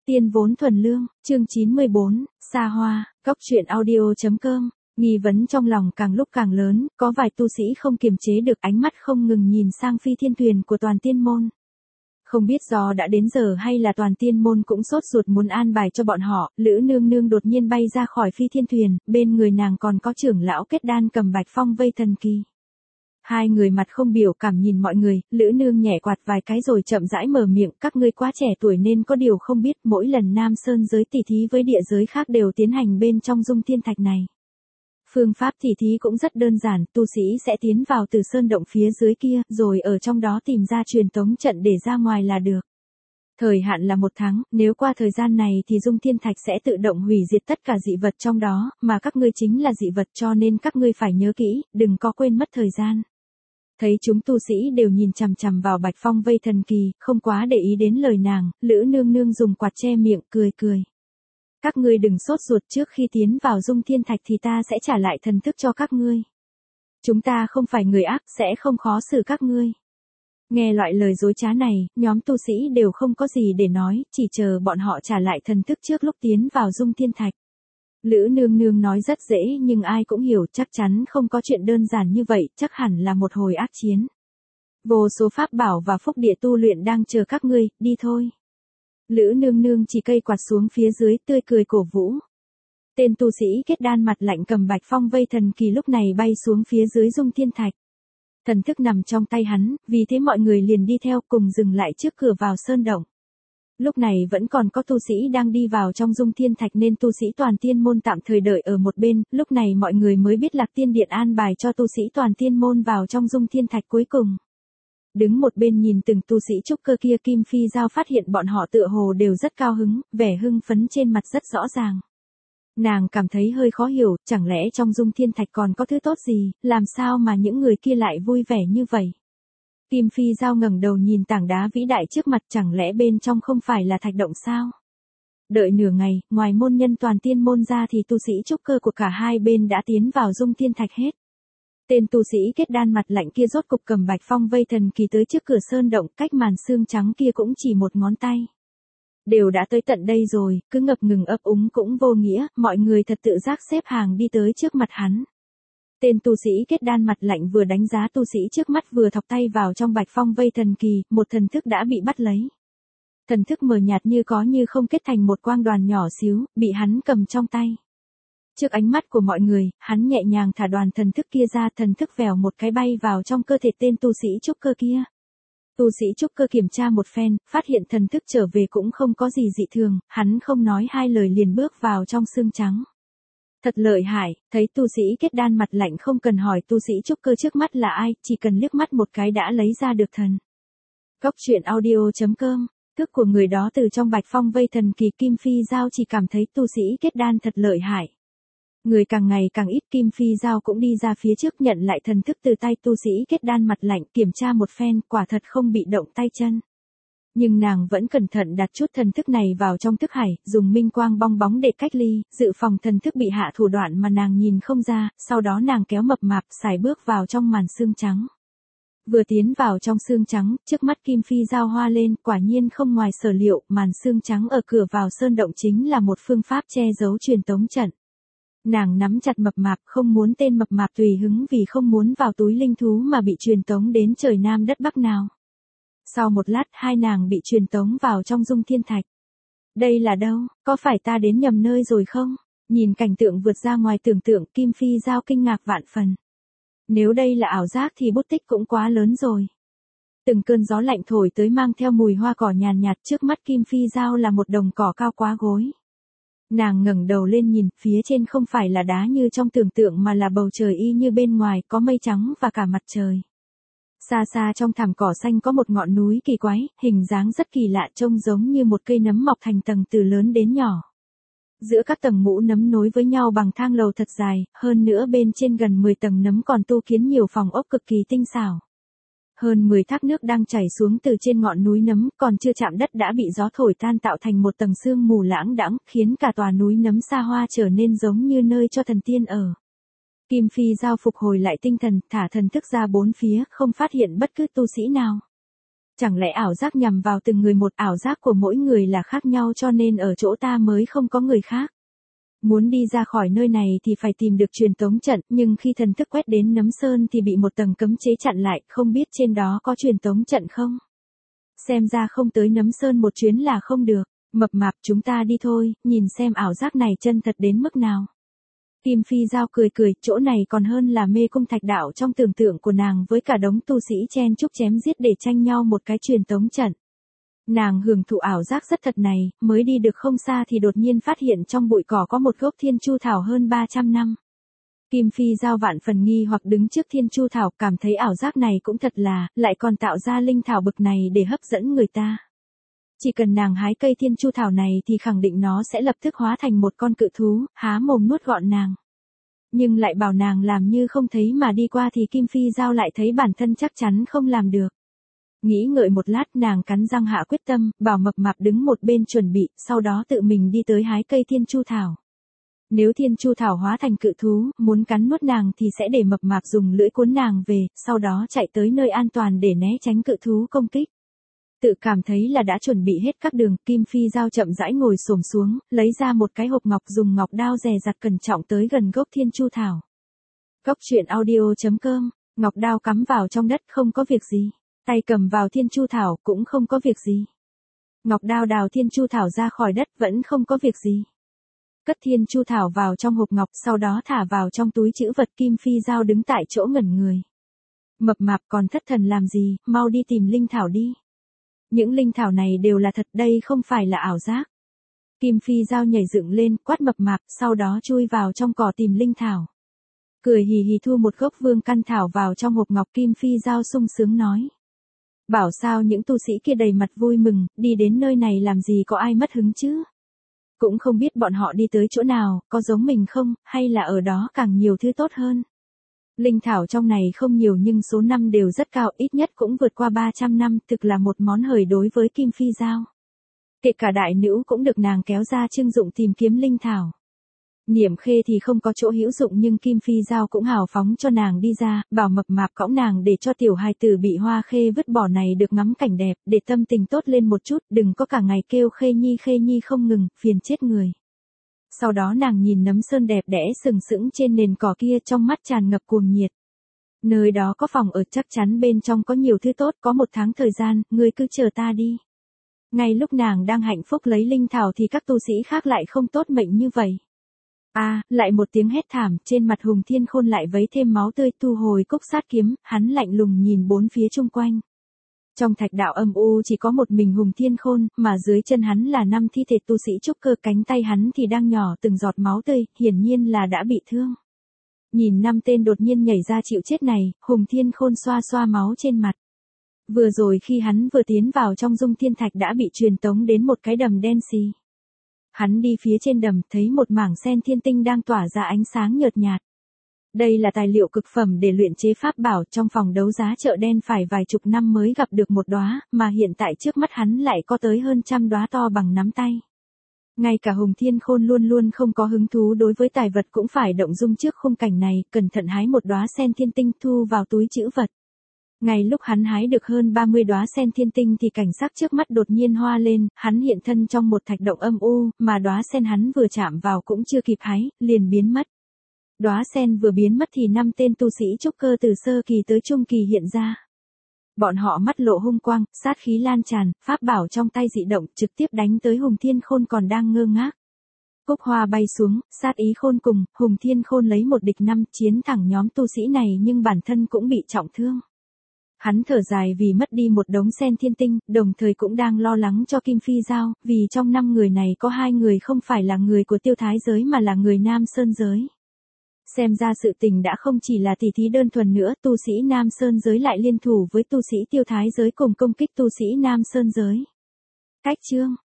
Tiên vốn thuần lương, chương 94, xa hoa, cóc truyện audio.com. Nghi vấn trong lòng càng lúc càng lớn, có vài tu sĩ không kiềm chế được ánh mắt không ngừng nhìn sang phi thiên thuyền của toàn tiên môn. Không biết do đã đến giờ hay là toàn tiên môn cũng sốt ruột muốn an bài cho bọn họ, Lữ Nương Nương đột nhiên bay ra khỏi phi thiên thuyền, bên người nàng còn có trưởng lão Kết Đan cầm bạch phong vây thần kỳ. Hai người mặt không biểu cảm nhìn mọi người, Lữ Nương nhẹ quạt vài cái rồi chậm rãi mở miệng, các ngươi quá trẻ tuổi nên có điều không biết, mỗi lần Nam Sơn giới tỉ thí với địa giới khác đều tiến hành bên trong dung thiên thạch này. Phương pháp tỉ thí cũng rất đơn giản, tu sĩ sẽ tiến vào từ sơn động phía dưới kia, rồi ở trong đó tìm ra truyền tống trận để ra ngoài là được. Thời hạn là 1 tháng, nếu qua thời gian này thì dung thiên thạch sẽ tự động hủy diệt tất cả dị vật trong đó, mà các ngươi chính là dị vật cho nên các ngươi phải nhớ kỹ, đừng có quên mất thời gian. Thấy chúng tu sĩ đều nhìn chằm chằm vào bạch phong vây thần kỳ, không quá để ý đến lời nàng, Lữ Nương Nương dùng quạt che miệng, cười cười. Các ngươi đừng sốt ruột, trước khi tiến vào dung thiên thạch thì ta sẽ trả lại thần thức cho các ngươi. Chúng ta không phải người ác, sẽ không khó xử các ngươi. Nghe loại lời dối trá này, nhóm tu sĩ đều không có gì để nói, chỉ chờ bọn họ trả lại thần thức trước lúc tiến vào dung thiên thạch. Lữ Nương Nương nói rất dễ nhưng ai cũng hiểu, chắc chắn không có chuyện đơn giản như vậy, chắc hẳn là một hồi ác chiến. Vô số pháp bảo và phúc địa tu luyện đang chờ các ngươi, đi thôi. Lữ Nương Nương chỉ cây quạt xuống phía dưới, tươi cười cổ vũ. Tên tu sĩ Kết Đan mặt lạnh cầm bạch phong vây thần kỳ lúc này bay xuống phía dưới dung thiên thạch. Thần thức nằm trong tay hắn, vì thế mọi người liền đi theo cùng dừng lại trước cửa vào sơn động. Lúc này vẫn còn có tu sĩ đang đi vào trong dung thiên thạch nên tu sĩ toàn tiên môn tạm thời đợi ở một bên, lúc này mọi người mới biết Lạc Tiên Điện an bài cho tu sĩ toàn tiên môn vào trong dung thiên thạch cuối cùng. Đứng một bên nhìn từng tu sĩ trúc cơ kia, Kim Phi Giao phát hiện bọn họ tựa hồ đều rất cao hứng, vẻ hưng phấn trên mặt rất rõ ràng. Nàng cảm thấy hơi khó hiểu, chẳng lẽ trong dung thiên thạch còn có thứ tốt gì, làm sao mà những người kia lại vui vẻ như vậy. Kim Phi Giao ngẩng đầu nhìn tảng đá vĩ đại trước mặt, chẳng lẽ bên trong không phải là thạch động sao? Đợi nửa ngày, ngoài môn nhân toàn tiên môn ra thì tu sĩ trúc cơ của cả hai bên đã tiến vào dung thiên thạch hết. Tên tu sĩ Kết Đan mặt lạnh kia rốt cục cầm bạch phong vây thần kỳ tới trước cửa sơn động, cách màn xương trắng kia cũng chỉ một ngón tay. Đều đã tới tận đây rồi, cứ ngập ngừng ấp úng cũng vô nghĩa, mọi người thật tự giác xếp hàng đi tới trước mặt hắn. Tên tu sĩ Kết Đan mặt lạnh vừa đánh giá tu sĩ trước mắt vừa thọc tay vào trong bạch phong vây thần kỳ, một thần thức đã bị bắt lấy. Thần thức mờ nhạt như có như không kết thành một quang đoàn nhỏ xíu, bị hắn cầm trong tay. Trước ánh mắt của mọi người, hắn nhẹ nhàng thả đoàn thần thức kia ra, thần thức vèo một cái bay vào trong cơ thể tên tu sĩ trúc cơ kia. Tu sĩ trúc cơ kiểm tra một phen, phát hiện thần thức trở về cũng không có gì dị thường, hắn không nói hai lời liền bước vào trong xương trắng. Thật lợi hại, thấy tu sĩ Kết Đan mặt lạnh không cần hỏi tu sĩ trúc cơ trước mắt là ai, chỉ cần liếc mắt một cái đã lấy ra được thần. Cóc truyện audio.com. Thức của người đó từ trong bạch phong vây thần kỳ, Kim Phi Giao chỉ cảm thấy tu sĩ Kết Đan thật lợi hại. Người càng ngày càng ít, Kim Phi Giao cũng đi ra phía trước nhận lại thần thức từ tay tu sĩ Kết Đan mặt lạnh, kiểm tra một phen, quả thật không bị động tay chân. Nhưng nàng vẫn cẩn thận đặt chút thần thức này vào trong thức hải, dùng minh quang bong bóng để cách ly, dự phòng thần thức bị hạ thủ đoạn mà nàng nhìn không ra, sau đó nàng kéo mập mạp, sải bước vào trong màn xương trắng. Vừa tiến vào trong xương trắng, trước mắt Kim Phi Giao hoa lên, quả nhiên không ngoài sở liệu, màn xương trắng ở cửa vào sơn động chính là một phương pháp che giấu truyền tống trận. Nàng nắm chặt mập mạp, không muốn tên mập mạp tùy hứng vì không muốn vào túi linh thú mà bị truyền tống đến trời Nam đất Bắc nào. Sau một lát, hai nàng bị truyền tống vào trong dung thiên thạch. Đây là đâu, có phải ta đến nhầm nơi rồi không? Nhìn cảnh tượng vượt ra ngoài tưởng tượng, Kim Phi Giao kinh ngạc vạn phần. Nếu đây là ảo giác thì bút tích cũng quá lớn rồi. Từng cơn gió lạnh thổi tới mang theo mùi hoa cỏ nhàn nhạt, trước mắt Kim Phi Giao là một đồng cỏ cao quá gối. Nàng ngẩng đầu lên nhìn, phía trên không phải là đá như trong tưởng tượng mà là bầu trời y như bên ngoài, có mây trắng và cả mặt trời. Xa xa trong thảm cỏ xanh có một ngọn núi kỳ quái, hình dáng rất kỳ lạ, trông giống như một cây nấm mọc thành tầng từ lớn đến nhỏ. Giữa các tầng mũ nấm nối với nhau bằng thang lầu thật dài, hơn nữa bên trên gần 10 tầng nấm còn tu kiến nhiều phòng ốc cực kỳ tinh xảo. Hơn 10 thác nước đang chảy xuống từ trên ngọn núi nấm, còn chưa chạm đất đã bị gió thổi tan tạo thành một tầng sương mù lãng đãng, khiến cả tòa núi nấm xa hoa trở nên giống như nơi cho thần tiên ở. Kim Phi Giao phục hồi lại tinh thần, thả thần thức ra bốn phía, không phát hiện bất cứ tu sĩ nào. Chẳng lẽ ảo giác nhằm vào từng người một, ảo giác của mỗi người là khác nhau cho nên ở chỗ ta mới không có người khác. Muốn đi ra khỏi nơi này thì phải tìm được truyền tống trận, nhưng khi thần thức quét đến Nấm Sơn thì bị một tầng cấm chế chặn lại, không biết trên đó có truyền tống trận không? Xem ra không tới Nấm Sơn một chuyến là không được. Mập mạp, chúng ta đi thôi, nhìn xem ảo giác này chân thật đến mức nào. Kim Phi Giao cười cười, chỗ này còn hơn là mê cung thạch đạo trong tưởng tượng của nàng với cả đống tu sĩ chen chúc chém giết để tranh nhau một cái truyền tống trận. Nàng hưởng thụ ảo giác rất thật này, mới đi được không xa thì đột nhiên phát hiện trong bụi cỏ có một gốc thiên chu thảo hơn 300 năm. Kim Phi Giao vạn phần nghi hoặc đứng trước thiên chu thảo, cảm thấy ảo giác này cũng thật là, lại còn tạo ra linh thảo bực này để hấp dẫn người ta. Chỉ cần nàng hái cây thiên chu thảo này thì khẳng định nó sẽ lập tức hóa thành một con cự thú, há mồm nuốt gọn nàng. Nhưng lại bảo nàng làm như không thấy mà đi qua thì Kim Phi Giao lại thấy bản thân chắc chắn không làm được. Nghĩ ngợi một lát, nàng cắn răng hạ quyết tâm, bảo mập mạp đứng một bên chuẩn bị, sau đó tự mình đi tới hái cây thiên chu thảo. Nếu thiên chu thảo hóa thành cự thú, muốn cắn nuốt nàng thì sẽ để mập mạp dùng lưỡi cuốn nàng về, sau đó chạy tới nơi an toàn để né tránh cự thú công kích. Tự cảm thấy là đã chuẩn bị hết các đường, Kim Phi Giao chậm rãi ngồi xổm xuống, lấy ra một cái hộp ngọc, dùng ngọc đao dè dặt cẩn trọng tới gần gốc thiên chu thảo. Cốc truyện audio.com, ngọc đao cắm vào trong đất không có việc gì, tay cầm vào thiên chu thảo cũng không có việc gì. Ngọc đao đào thiên chu thảo ra khỏi đất vẫn không có việc gì. Cất thiên chu thảo vào trong hộp ngọc, sau đó thả vào trong túi trữ vật. Kim Phi Giao đứng tại chỗ ngẩn người. Mập mạp còn thất thần làm gì, mau đi tìm linh thảo đi. Những linh thảo này đều là thật, đây không phải là ảo giác. Kim Phi Giao nhảy dựng lên, quát mập mạp, sau đó chui vào trong cỏ tìm linh thảo. Cười hì hì thu một gốc vương căn thảo vào trong hộp ngọc. Kim Phi Giao sung sướng nói. Bảo sao những tu sĩ kia đầy mặt vui mừng, đi đến nơi này làm gì có ai mất hứng chứ. Cũng không biết bọn họ đi tới chỗ nào, có giống mình không, hay là ở đó càng nhiều thứ tốt hơn. Linh thảo trong này không nhiều nhưng số năm đều rất cao, ít nhất cũng vượt qua 300 năm, thực là một món hời đối với Kim Phi Giao. Kể cả đại nữ cũng được nàng kéo ra trưng dụng tìm kiếm linh thảo. Niệm Khê thì không có chỗ hữu dụng nhưng Kim Phi Giao cũng hào phóng cho nàng đi ra, bảo mập mạp cõng nàng để cho tiểu hài tử bị Hoa Khê vứt bỏ này được ngắm cảnh đẹp, để tâm tình tốt lên một chút, đừng có cả ngày kêu Khê Nhi không ngừng, phiền chết người. Sau đó nàng nhìn Nấm Sơn đẹp đẽ sừng sững trên nền cỏ kia, trong mắt tràn ngập cuồng nhiệt. Nơi đó có phòng ở, chắc chắn bên trong có nhiều thứ tốt, có 1 tháng thời gian, ngươi cứ chờ ta đi. Ngay lúc nàng đang hạnh phúc lấy linh thảo thì các tu sĩ khác lại không tốt mệnh như vậy. Lại một tiếng hét thảm, trên mặt Hùng Thiên Khôn lại vấy thêm máu tươi, thu hồi cúc sát kiếm, hắn lạnh lùng nhìn bốn phía chung quanh. Trong thạch đạo âm u chỉ có một mình Hùng Thiên Khôn, mà dưới chân hắn là 5 thi thể tu sĩ trúc cơ, cánh tay hắn thì đang nhỏ từng giọt máu tươi, hiển nhiên là đã bị thương. Nhìn 5 tên đột nhiên nhảy ra chịu chết này, Hùng Thiên Khôn xoa xoa máu trên mặt. Vừa rồi khi hắn vừa tiến vào trong dung thiên thạch đã bị truyền tống đến một cái đầm đen xì. Hắn đi phía trên đầm, thấy một mảng sen thiên tinh đang tỏa ra ánh sáng nhợt nhạt. Đây là tài liệu cực phẩm để luyện chế pháp bảo, trong phòng đấu giá chợ đen phải vài chục năm mới gặp được một đóa, mà hiện tại trước mắt hắn lại có tới hơn 100 đóa to bằng nắm tay. Ngay cả Hùng Thiên Khôn luôn luôn không có hứng thú đối với tài vật cũng phải động dung trước khung cảnh này, cẩn thận hái một đóa sen thiên tinh thu vào túi trữ vật. Ngay lúc hắn hái được hơn 30 đóa sen thiên tinh thì cảnh sắc trước mắt đột nhiên hoa lên, hắn hiện thân trong một thạch động âm u, mà đóa sen hắn vừa chạm vào cũng chưa kịp hái, liền biến mất. Đóa sen vừa biến mất thì 5 tên tu sĩ trúc cơ từ sơ kỳ tới trung kỳ hiện ra. Bọn họ mắt lộ hung quang, sát khí lan tràn, pháp bảo trong tay dị động, trực tiếp đánh tới Hùng Thiên Khôn còn đang ngơ ngác. Cúc hoa bay xuống, sát ý khôn cùng, Hùng Thiên Khôn lấy 1 địch 5, chiến thẳng nhóm tu sĩ này nhưng bản thân cũng bị trọng thương. Hắn thở dài vì mất đi một đống sen thiên tinh, đồng thời cũng đang lo lắng cho Kim Phi Giao, vì trong 5 người này có 2 người không phải là người của Tiêu Thái giới mà là người Nam Sơn giới. Xem ra sự tình đã không chỉ là tỉ thí đơn thuần nữa, tu sĩ Nam Sơn giới lại liên thủ với tu sĩ Tiêu Thái giới cùng công kích tu sĩ Nam Sơn giới. Cách chương